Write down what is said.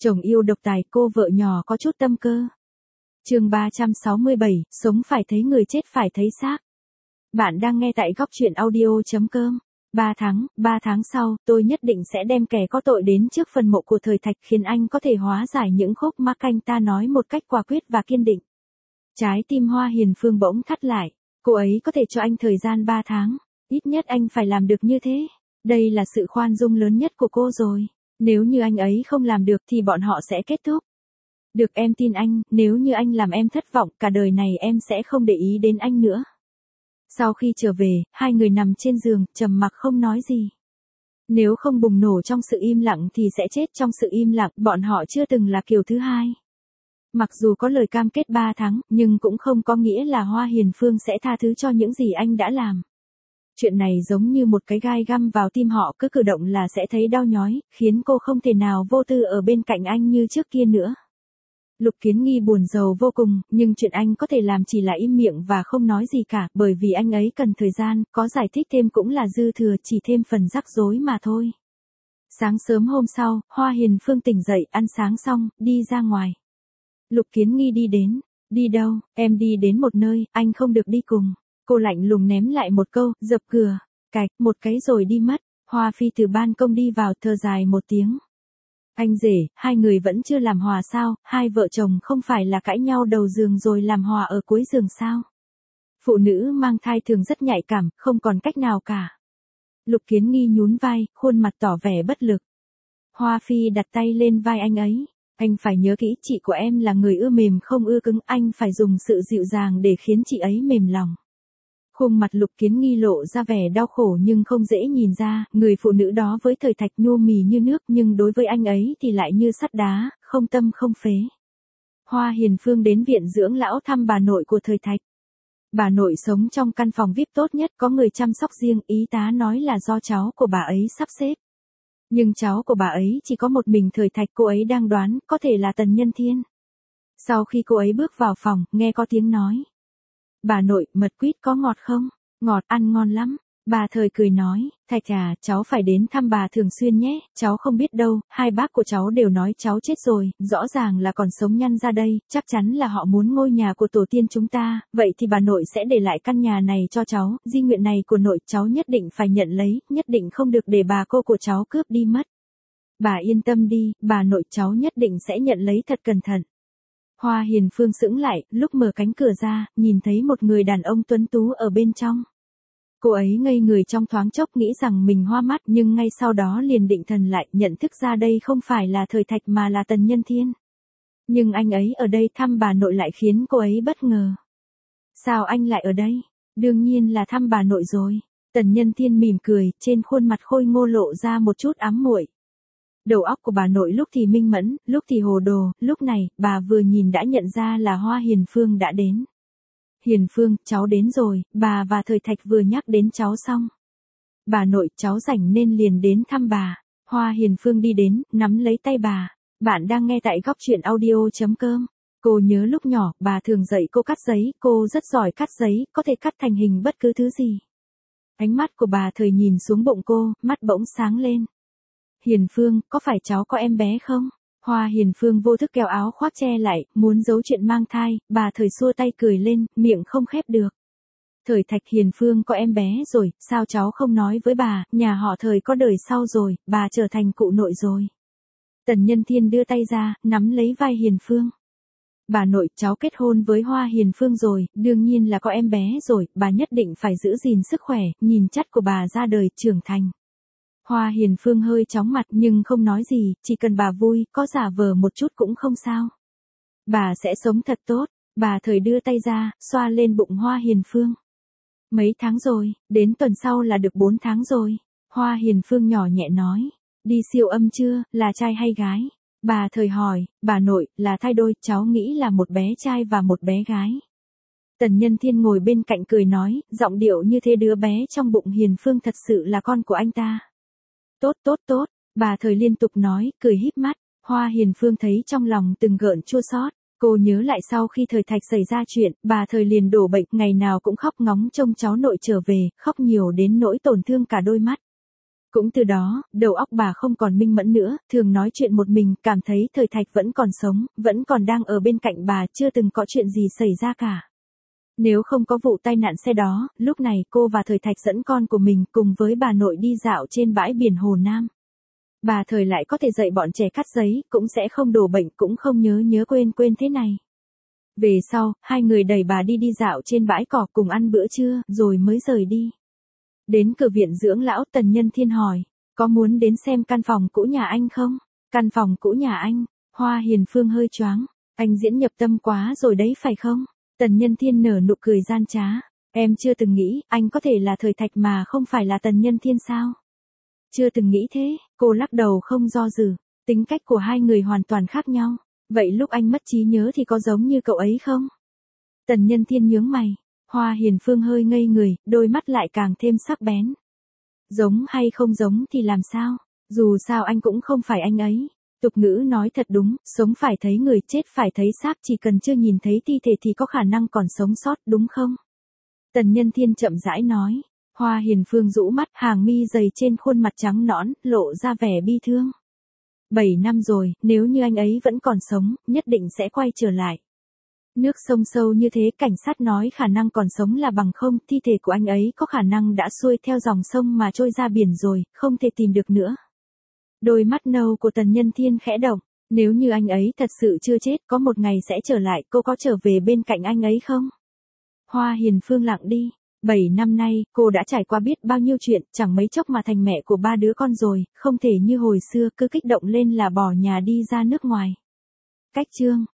Chồng yêu độc tài, cô vợ nhỏ có chút tâm cơ. Chương 367, sống phải thấy người chết phải thấy xác. Bạn đang nghe tại góc truyện audio.com. 3 tháng sau, tôi nhất định sẽ đem kẻ có tội đến trước phần mộ của Thời Thạch, khiến anh có thể hóa giải những khúc mắc. Anh ta nói một cách quả quyết và kiên định. Trái tim Hoa Hiền Phương bỗng thắt lại. Cô ấy có thể cho anh thời gian 3 tháng. Ít nhất anh phải làm được như thế. Đây là sự khoan dung lớn nhất của cô rồi. Nếu như anh ấy không làm được thì bọn họ sẽ kết thúc. Được, em tin anh, nếu như anh làm em thất vọng, cả đời này em sẽ không để ý đến anh nữa. Sau khi trở về, hai người nằm trên giường, trầm mặc không nói gì. Nếu không bùng nổ trong sự im lặng thì sẽ chết trong sự im lặng, bọn họ chưa từng là kiểu thứ hai. Mặc dù có lời cam kết 3 tháng, nhưng cũng không có nghĩa là Hoa Hiền Phương sẽ tha thứ cho những gì anh đã làm. Chuyện này giống như một cái gai găm vào tim họ, cứ cử động là sẽ thấy đau nhói, khiến cô không thể nào vô tư ở bên cạnh anh như trước kia nữa. Lục Kiến Nghi buồn rầu vô cùng, nhưng chuyện anh có thể làm chỉ là im miệng và không nói gì cả, bởi vì anh ấy cần thời gian, có giải thích thêm cũng là dư thừa, chỉ thêm phần rắc rối mà thôi. Sáng sớm hôm sau, Hoa Hiền Phương tỉnh dậy, ăn sáng xong, đi ra ngoài. Lục Kiến Nghi đi đến. Đi đâu? Em đi đến một nơi, anh không được đi cùng. Cô lạnh lùng ném lại một câu, dập cửa. Cạch, một cái rồi đi mất. Hoa Phi từ ban công đi vào, thở dài một tiếng. Anh rể, hai người vẫn chưa làm hòa sao? Hai vợ chồng không phải là cãi nhau đầu giường rồi làm hòa ở cuối giường sao? Phụ nữ mang thai thường rất nhạy cảm, không còn cách nào cả. Lục Kiến Nghi nhún vai, khuôn mặt tỏ vẻ bất lực. Hoa Phi đặt tay lên vai anh ấy. Anh phải nhớ kỹ, chị của em là người ưa mềm không ưa cứng, anh phải dùng sự dịu dàng để khiến chị ấy mềm lòng. Khuôn mặt Lục Kiến Nghi lộ ra vẻ đau khổ nhưng không dễ nhìn ra, người phụ nữ đó với Thời Thạch nhô mì như nước nhưng đối với anh ấy thì lại như sắt đá, không tâm không phế. Hoa Hiền Phương đến viện dưỡng lão thăm bà nội của Thời Thạch. Bà nội sống trong căn phòng VIP tốt nhất, có người chăm sóc riêng, y tá nói là do cháu của bà ấy sắp xếp. Nhưng cháu của bà ấy chỉ có một mình Thời Thạch, cô ấy đang đoán có thể là Tần Nhân Thiên. Sau khi cô ấy bước vào phòng, nghe có tiếng nói. Bà nội, mật quýt có ngọt không? Ngọt, ăn ngon lắm. Bà Thời cười nói, Thạch à, cháu phải đến thăm bà thường xuyên nhé, cháu không biết đâu, hai bác của cháu đều nói cháu chết rồi, rõ ràng là còn sống nhăn ra đây, chắc chắn là họ muốn ngôi nhà của tổ tiên chúng ta, vậy thì bà nội sẽ để lại căn nhà này cho cháu, di nguyện này của nội cháu nhất định phải nhận lấy, nhất định không được để bà cô của cháu cướp đi mất. Bà yên tâm đi, bà nội cháu nhất định sẽ nhận lấy thật cẩn thận. Hoa Hiền Phương sững lại, lúc mở cánh cửa ra, nhìn thấy một người đàn ông tuấn tú ở bên trong. Cô ấy ngây người trong thoáng chốc, nghĩ rằng mình hoa mắt, nhưng ngay sau đó liền định thần lại, nhận thức ra đây không phải là Thời Thạch mà là Tần Nhân Thiên. Nhưng anh ấy ở đây thăm bà nội lại khiến cô ấy bất ngờ. Sao anh lại ở đây? Đương nhiên là thăm bà nội rồi. Tần Nhân Thiên mỉm cười, trên khuôn mặt khôi ngô lộ ra một chút ám muội. Đầu óc của bà nội lúc thì minh mẫn, lúc thì hồ đồ, lúc này, bà vừa nhìn đã nhận ra là Hoa Hiền Phương đã đến. Hiền Phương, cháu đến rồi, bà và Thời Thạch vừa nhắc đến cháu xong. Bà nội, cháu rảnh nên liền đến thăm bà. Hoa Hiền Phương đi đến, nắm lấy tay bà. Bạn đang nghe tại góc truyện audio.com. Cô nhớ lúc nhỏ, bà thường dạy cô cắt giấy, cô rất giỏi cắt giấy, có thể cắt thành hình bất cứ thứ gì. Ánh mắt của bà Thời nhìn xuống bụng cô, mắt bỗng sáng lên. Hiền Phương, có phải cháu có em bé không? Hoa Hiền Phương vô thức kéo áo khoác che lại, muốn giấu chuyện mang thai, bà Thời xua tay cười lên, miệng không khép được. Thời Thạch, Hiền Phương có em bé rồi, sao cháu không nói với bà, nhà họ Thời có đời sau rồi, bà trở thành cụ nội rồi. Tần Nhân Thiên đưa tay ra, nắm lấy vai Hiền Phương. Bà nội, cháu kết hôn với Hoa Hiền Phương rồi, đương nhiên là có em bé rồi, bà nhất định phải giữ gìn sức khỏe, nhìn chất của bà ra đời trưởng thành. Hoa Hiền Phương hơi chóng mặt nhưng không nói gì, chỉ cần bà vui, có giả vờ một chút cũng không sao. Bà sẽ sống thật tốt, bà Thời đưa tay ra, xoa lên bụng Hoa Hiền Phương. Mấy tháng rồi, đến tuần sau là được 4 tháng rồi. Hoa Hiền Phương nhỏ nhẹ nói, đi siêu âm chưa, là trai hay gái? Bà Thời hỏi, bà nội, là thai đôi, cháu nghĩ là một bé trai và một bé gái. Tần Nhân Thiên ngồi bên cạnh cười nói, giọng điệu như thế đứa bé trong bụng Hiền Phương thật sự là con của anh ta. Tốt, bà Thời liên tục nói, cười híp mắt. Hoa Hiền Phương thấy trong lòng từng gợn chua xót. Cô nhớ lại sau khi Thời Thạch xảy ra chuyện, bà Thời liền đổ bệnh, ngày nào cũng khóc ngóng trông cháu nội trở về, khóc nhiều đến nỗi tổn thương cả đôi mắt. Cũng từ đó, đầu óc bà không còn minh mẫn nữa, thường nói chuyện một mình, cảm thấy Thời Thạch vẫn còn sống, vẫn còn đang ở bên cạnh bà, chưa từng có chuyện gì xảy ra cả. Nếu không có vụ tai nạn xe đó, lúc này cô và Thời Thạch dẫn con của mình cùng với bà nội đi dạo trên bãi biển Hồ Nam. Bà Thời lại có thể dạy bọn trẻ cắt giấy, cũng sẽ không đổ bệnh, cũng không nhớ quên thế này. Về sau, hai người đẩy bà đi dạo trên bãi cỏ cùng ăn bữa trưa, rồi mới rời đi. Đến cửa viện dưỡng lão, Tần Nhân Thiên hỏi, có muốn đến xem căn phòng cũ nhà anh không? Căn phòng cũ nhà anh, Hoa Hiền Phương hơi choáng, anh diễn nhập tâm quá rồi đấy phải không? Tần Nhân Thiên nở nụ cười gian trá, em chưa từng nghĩ, anh có thể là Thời Thạch mà không phải là Tần Nhân Thiên sao? Chưa từng nghĩ thế, cô lắc đầu không do dự, tính cách của hai người hoàn toàn khác nhau, vậy lúc anh mất trí nhớ thì có giống như cậu ấy không? Tần Nhân Thiên nhướng mày, Hoa Hiền Phương hơi ngây người, đôi mắt lại càng thêm sắc bén. Giống hay không giống thì làm sao, dù sao anh cũng không phải anh ấy. Tục ngữ nói thật đúng, sống phải thấy người, chết phải thấy xác, chỉ cần chưa nhìn thấy thi thể thì có khả năng còn sống sót, đúng không? Tần Nhân Thiên chậm rãi nói. Hoa Hiền Phương rũ mắt, hàng mi dày trên khuôn mặt trắng nõn, lộ ra vẻ bi thương. 7 năm rồi, nếu như anh ấy vẫn còn sống, nhất định sẽ quay trở lại. Nước sông sâu như thế, cảnh sát nói khả năng còn sống là bằng không, thi thể của anh ấy có khả năng đã xuôi theo dòng sông mà trôi ra biển rồi, không thể tìm được nữa. Đôi mắt nâu của Tần Nhân Thiên khẽ động, nếu như anh ấy thật sự chưa chết, có một ngày sẽ trở lại, cô có trở về bên cạnh anh ấy không? Hoa Hiền Phương lặng đi. 7 năm nay, cô đã trải qua biết bao nhiêu chuyện, chẳng mấy chốc mà thành mẹ của 3 đứa con rồi, không thể như hồi xưa cứ kích động lên là bỏ nhà đi ra nước ngoài. Cách chương